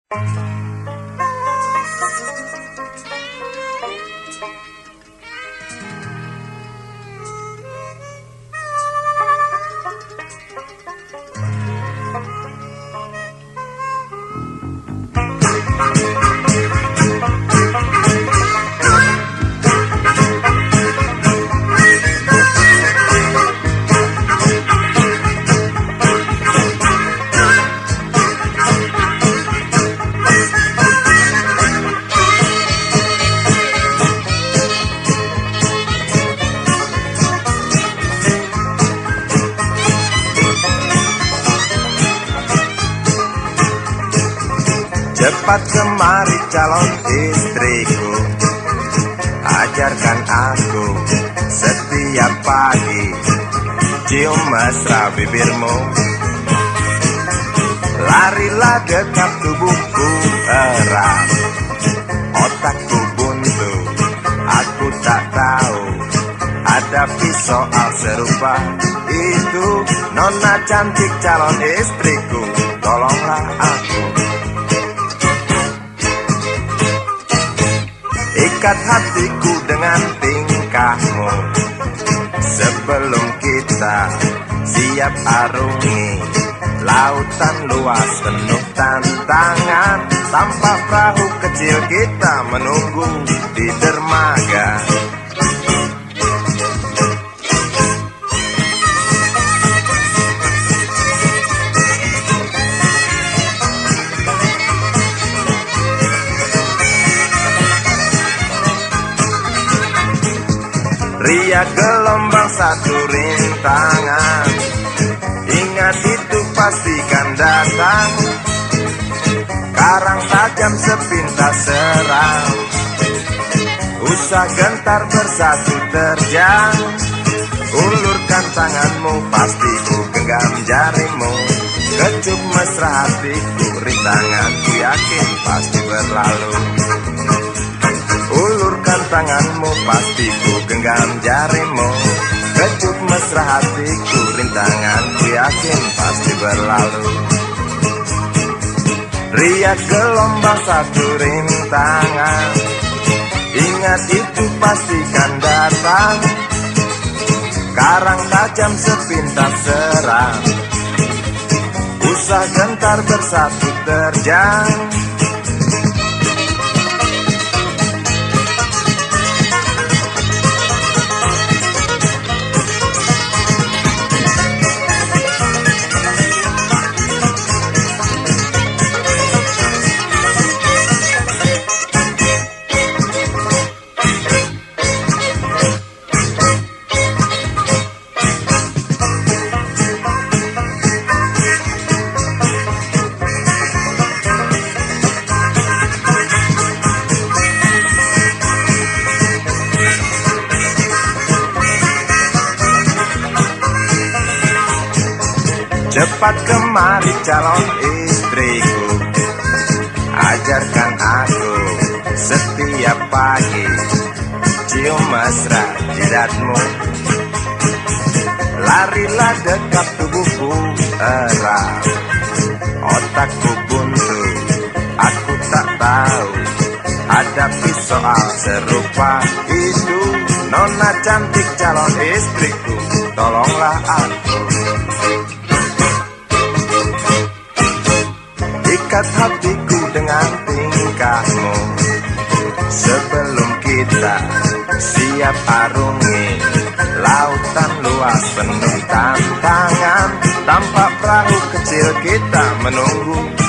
Cepat kemari calon istriku, ajarkan aku setiap pagi cium mesra bibirmu. Larilah dekat tubuhku erat, otakku buntu, aku tak tahu hadapi soal serupa itu. Nona cantik calon istriku, tolonglah aku. Ikat hatiku dengan tingkahmu, sebelum kita siap arungi lautan luas penuh tantangan. Tanpa perahu kecil kita menunggu di dermaga. Riak gelombang satu rintangan, ingat itu pastikan datang. Karang tajam sepintas serang, usah gentar bersatu terjang. Ulurkan tanganmu, pasti ku genggam jarimu. Kecup mesra hatiku, rintanganku yakin pasti berlalu. Ulurkan tanganmu, pasti ku genggam jarimu. Kecup mesra hatiku, rintanganku yakin pasti berlalu. Riak gelombang satu rintangan, ingat itu pastikan datang. Karang tajam sepintas serang, usah gentar bersatu terjang. Cepat kemari calon istriku, ajarkan aku setiap pagi cium mesra jidatmu. Larilah dekat tubuhku erat, otakku buntu, aku tak tahu hadapi soal serupa itu. Nona cantik calon istriku, tolonglah aku. Ikat hatiku dengan tingkahmu, sebelum kita siap arungi lautan luas penuh tantangan. Tanpa perahu kecil kita menunggu